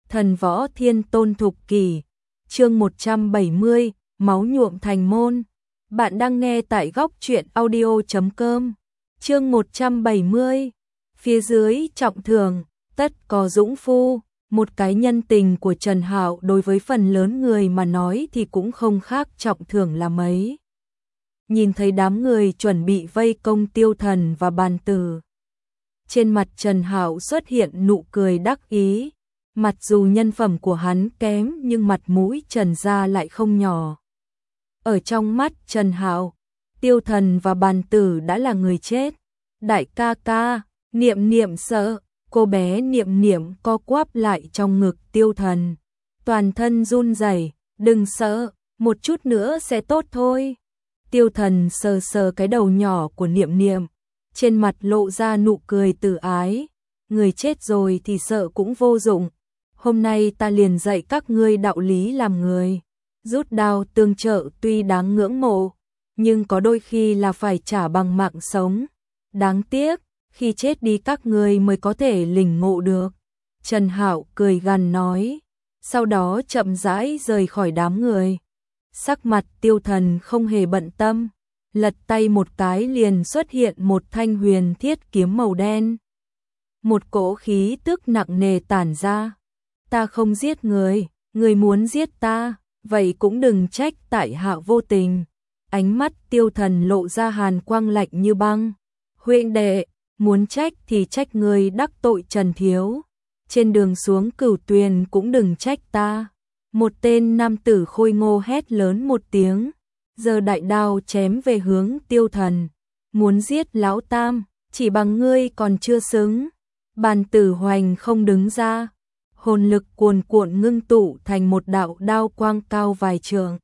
Thần võ thiên tôn thục kỷ, chương 170, máu nhuộm thành môn. Bạn đang nghe tại góc truyện audio.com. Chương 170, phía dưới trọng thưởng, tất có dũng phu. Một cái nhân tình của Trần Hạo đối với phần lớn người mà nói thì cũng không khác trọng thưởng là mấy. Nhìn thấy đám người chuẩn bị vây công Tiêu Thần và Bàn Tử, trên mặt Trần Hạo xuất hiện nụ cười đắc ý. Mặc dù nhân phẩm của hắn kém nhưng mặt mũi Trần gia lại không nhỏ. Ở trong mắt Trần Hạo, Tiêu Thần và Bàn Tử đã là người chết. Đại ca ca, Niệm Niệm sợ, cô bé Niệm Niệm co quắp lại trong ngực Tiêu Thần. Toàn thân run rẩy, đừng sợ, một chút nữa sẽ tốt thôi. Tiêu Thần sờ sờ cái đầu nhỏ của Niệm Niệm, trên mặt lộ ra nụ cười từ ái. Người chết rồi thì sợ cũng vô dụng. Hôm nay ta liền dạy các ngươi đạo lý làm người. Rút đao tương trợ tuy đáng ngưỡng mộ, nhưng có đôi khi là phải trả bằng mạng sống. Đáng tiếc, khi chết đi các ngươi mới có thể lĩnh ngộ được. Trần Hạo cười gằn nói, sau đó chậm rãi rời khỏi đám người. Sắc mặt Tiêu Thần không hề bận tâm, lật tay một cái liền xuất hiện một thanh huyền thiết kiếm màu đen. Một cỗ khí tức nặng nề tản ra. Ta không giết người, người muốn giết ta, vậy cũng đừng trách tại hạ vô tình. Ánh mắt Tiêu Thần lộ ra hàn quang lạnh như băng. Huynh đệ, muốn trách thì trách người đắc tội Trần thiếu. Trên đường xuống Cửu Tuyền cũng đừng trách ta. Một tên nam tử khôi ngô hét lớn một tiếng, giơ đại đao chém về hướng Tiêu Thần. Muốn giết lão tam, chỉ bằng ngươi còn chưa xứng. Bàn Tử hoành không đứng ra. Hồn lực cuồn cuộn ngưng tụ thành một đạo đao quang cao vài trượng.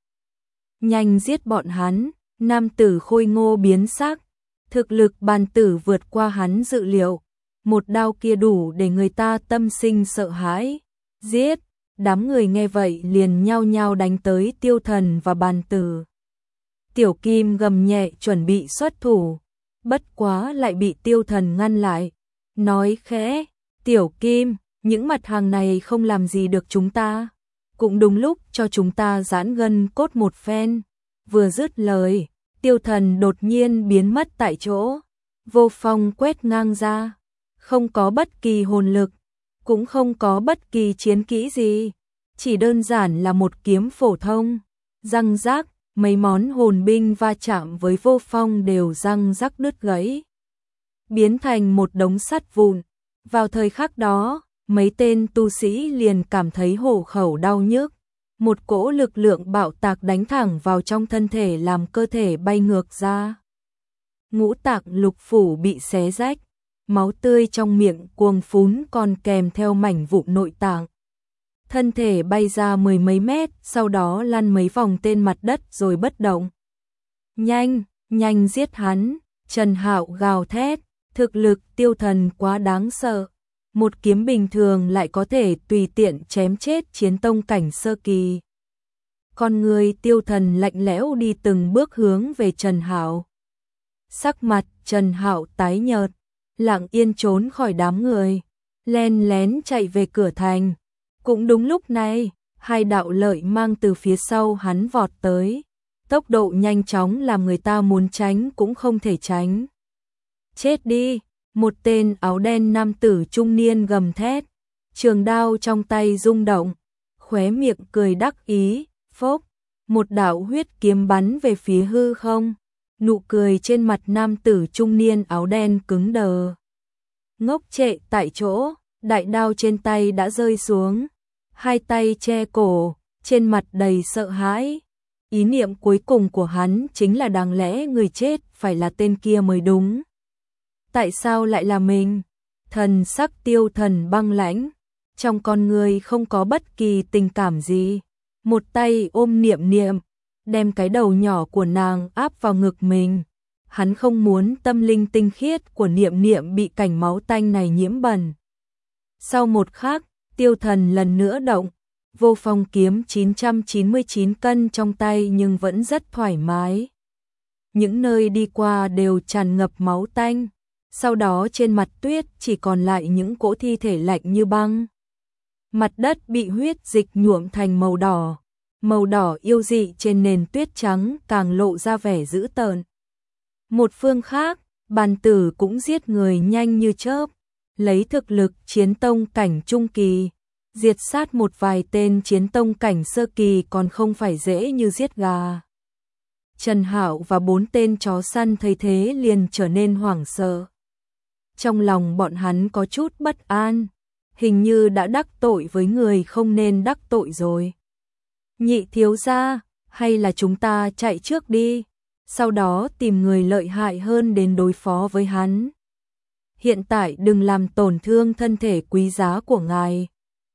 Nhanh giết bọn hắn, nam tử khôi ngô biến sắc. Thực lực Bàn Tử vượt qua hắn dự liệu. Một đao kia đủ để người ta tâm sinh sợ hãi. Giết, đám người nghe vậy liền nhao nhao đánh tới Tiêu Thần và Bàn Tử. Tiểu Kim gầm nhẹ chuẩn bị xuất thủ, bất quá lại bị Tiêu Thần ngăn lại. Nói khẽ, Tiểu Kim, những mặt hàng này không làm gì được chúng ta, cũng đúng lúc cho chúng ta giãn gân cốt một phen. Vừa dứt lời, Tiêu Thần đột nhiên biến mất tại chỗ, vô phong quét ngang ra, không có bất kỳ hồn lực, cũng không có bất kỳ chiến kỹ gì, chỉ đơn giản là một kiếm phổ thông. Răng rác, mấy món hồn binh va chạm với vô phong đều răng rắc đứt gãy, biến thành một đống sắt vụn. Vào thời khắc đó, mấy tên tu sĩ liền cảm thấy hổ khẩu đau nhức. Một cỗ lực lượng bạo tạc đánh thẳng vào trong thân thể làm cơ thể bay ngược ra. Ngũ tạng lục phủ bị xé rách, máu tươi trong miệng cuồng phún còn kèm theo mảnh vụn nội tạng. Thân thể bay ra mười mấy mét, sau đó lăn mấy vòng trên mặt đất rồi bất động. Nhanh, nhanh giết hắn, Trần Hạo gào thét, thực lực Tiêu Thần quá đáng sợ. Một kiếm bình thường lại có thể tùy tiện chém chết chiến tông cảnh sơ kỳ. Con người Tiêu Thần lạnh lẽo đi từng bước hướng về Trần Hạo. Sắc mặt Trần Hạo tái nhợt, lặng yên trốn khỏi đám người, len lén chạy về cửa thành. Cũng đúng lúc này, hai đạo lợi mang từ phía sau hắn vọt tới. Tốc độ nhanh chóng làm người ta muốn tránh cũng không thể tránh. Chết đi! Một tên áo đen nam tử trung niên gầm thét, trường đao trong tay rung động, khóe miệng cười đắc ý, phốc, một đạo huyết kiếm bắn về phía hư không. Nụ cười trên mặt nam tử trung niên áo đen cứng đờ. Ngốc trệ tại chỗ, đại đao trên tay đã rơi xuống, hai tay che cổ, trên mặt đầy sợ hãi. Ý niệm cuối cùng của hắn chính là đáng lẽ người chết phải là tên kia mới đúng. Tại sao lại là mình? Thần sắc Tiêu Thần băng lãnh, trong con người không có bất kỳ tình cảm gì. Một tay ôm Niệm Niệm, đem cái đầu nhỏ của nàng áp vào ngực mình. Hắn không muốn tâm linh tinh khiết của Niệm Niệm bị cảnh máu tanh này nhiễm bẩn. Sau một khắc, Tiêu Thần lần nữa động, vô phong kiếm 999 cân trong tay nhưng vẫn rất thoải mái. Những nơi đi qua đều tràn ngập máu tanh. Sau đó trên mặt tuyết chỉ còn lại những cỗ thi thể lạnh như băng. Mặt đất bị huyết dịch nhuộm thành màu đỏ yêu dị trên nền tuyết trắng càng lộ ra vẻ dữ tợn. Một phương khác, bàn tử cũng giết người nhanh như chớp, lấy thực lực chiến tông cảnh trung kỳ, diệt sát một vài tên chiến tông cảnh sơ kỳ còn không phải dễ như giết gà. Trần Hạo và 4 tên chó săn thấy thế liền trở nên hoảng sợ. Trong lòng bọn hắn có chút bất an, hình như đã đắc tội với người không nên đắc tội rồi. Nhị thiếu gia, hay là chúng ta chạy trước đi, sau đó tìm người lợi hại hơn đến đối phó với hắn. Hiện tại đừng làm tổn thương thân thể quý giá của ngài.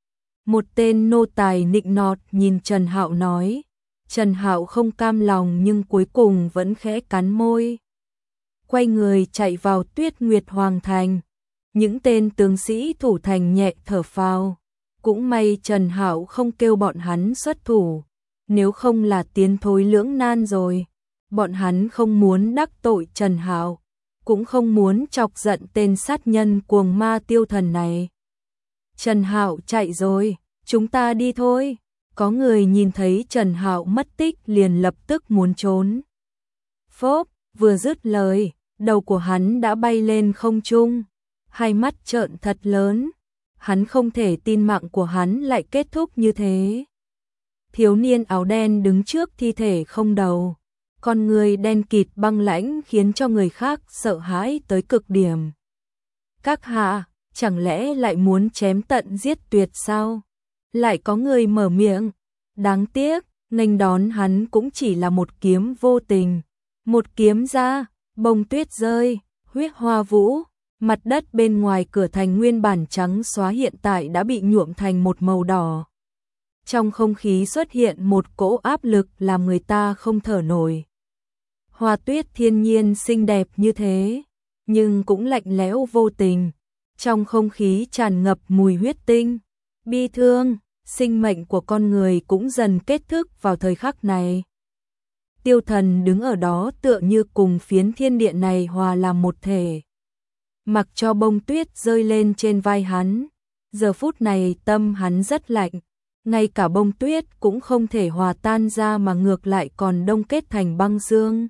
Một tên nô tài nịnh nọt nhìn Trần Hạo nói. Trần Hạo không cam lòng nhưng cuối cùng vẫn khẽ cắn môi. Quay người chạy vào Tuyết Nguyệt Hoàng Thành. Những tên tướng sĩ thủ thành nhẹ thở phào. Cũng may Trần Hạo không kêu bọn hắn xuất thủ. Nếu không là tiến thối lưỡng nan rồi. Bọn hắn không muốn đắc tội Trần Hạo, cũng không muốn chọc giận tên sát nhân cuồng ma Tiêu Thần này. Trần Hạo chạy rồi, chúng ta đi thôi. Có người nhìn thấy Trần Hạo mất tích liền lập tức muốn trốn. Phốp, vừa dứt lời, đầu của hắn đã bay lên không trung, hai mắt trợn thật lớn. Hắn không thể tin mạng của hắn lại kết thúc như thế. Thiếu niên áo đen đứng trước thi thể không đầu, con người đen kịt băng lãnh khiến cho người khác sợ hãi tới cực điểm. Các hạ, chẳng lẽ lại muốn chém tận giết tuyệt sao? Lại có người mở miệng. Đáng tiếc, nghênh đón hắn cũng chỉ là một kiếm vô tình. Một kiếm ra, bông tuyết rơi, huyết hoa vũ. Mặt đất bên ngoài cửa thành nguyên bản trắng xóa hiện tại đã bị nhuộm thành một màu đỏ. Trong không khí xuất hiện một cỗ áp lực làm người ta không thở nổi. Hoa tuyết thiên nhiên xinh đẹp như thế, nhưng cũng lạnh lẽo vô tình. Trong không khí tràn ngập mùi huyết tinh, bi thương, sinh mệnh của con người cũng dần kết thúc vào thời khắc này. Tiêu Thần đứng ở đó tựa như cùng phiến thiên địa này hòa làm một thể. Mặc cho bông tuyết rơi lên trên vai hắn, giờ phút này tâm hắn rất lạnh, ngay cả bông tuyết cũng không thể hòa tan ra mà ngược lại còn đông kết thành băng xương.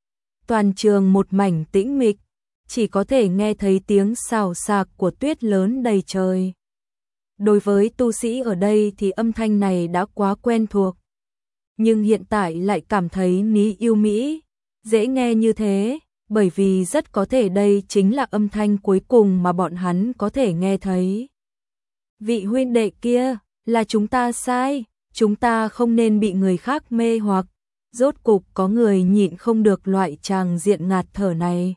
Toàn trường một mảnh tĩnh mịch, chỉ có thể nghe thấy tiếng xào xạc của tuyết lớn đầy trời. Đối với tu sĩ ở đây thì âm thanh này đã quá quen thuộc, nhưng hiện tại lại cảm thấy ní yêu mỹ, dễ nghe như thế, bởi vì rất có thể đây chính là âm thanh cuối cùng mà bọn hắn có thể nghe thấy. Vị huynh đệ kia, là chúng ta sai, chúng ta không nên bị người khác mê hoặc. Rốt cục có người nhịn không được loại tràng diện ngạt thở này.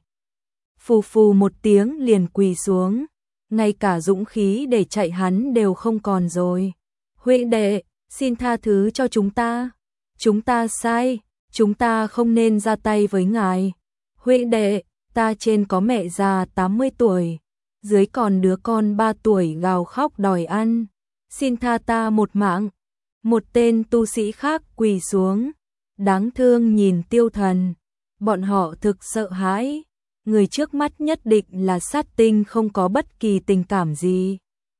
Phù phù một tiếng liền quỳ xuống, ngay cả dũng khí để chạy hắn đều không còn rồi. Huynh đệ, xin tha thứ cho chúng ta sai, chúng ta không nên ra tay với ngài. Huynh đệ, ta trên có mẹ già 80 tuổi, dưới còn đứa con 3 tuổi gào khóc đòi ăn, xin tha ta một mạng. Một tên tu sĩ khác quỳ xuống, đáng thương nhìn Tiêu Thần, bọn họ thực sợ hãi, người trước mắt nhất định là sát tinh không có bất kỳ tình cảm gì.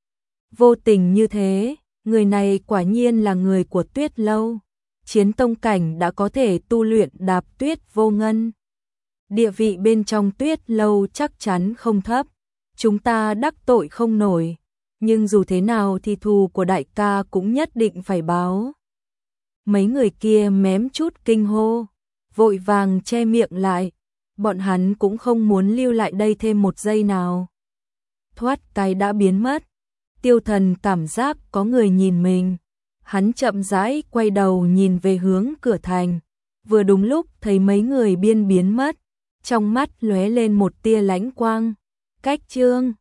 Vô tình như thế, người này quả nhiên là người của Tuyết Lâu, chiến tông cảnh đã có thể tu luyện đạp tuyết vô ngân. Địa vị bên trong Tuyết Lâu chắc chắn không thấp, chúng ta đắc tội không nổi, nhưng dù thế nào thì thù của đại ca cũng nhất định phải báo. Mấy người kia mém chút kinh hô, vội vàng che miệng lại, bọn hắn cũng không muốn lưu lại đây thêm một giây nào. Thoát cái đã biến mất, Tiêu Thần cảm giác có người nhìn mình, hắn chậm rãi quay đầu nhìn về hướng cửa thành, vừa đúng lúc thấy mấy người biến mất, trong mắt lóe lên một tia lánh quang. Cách chương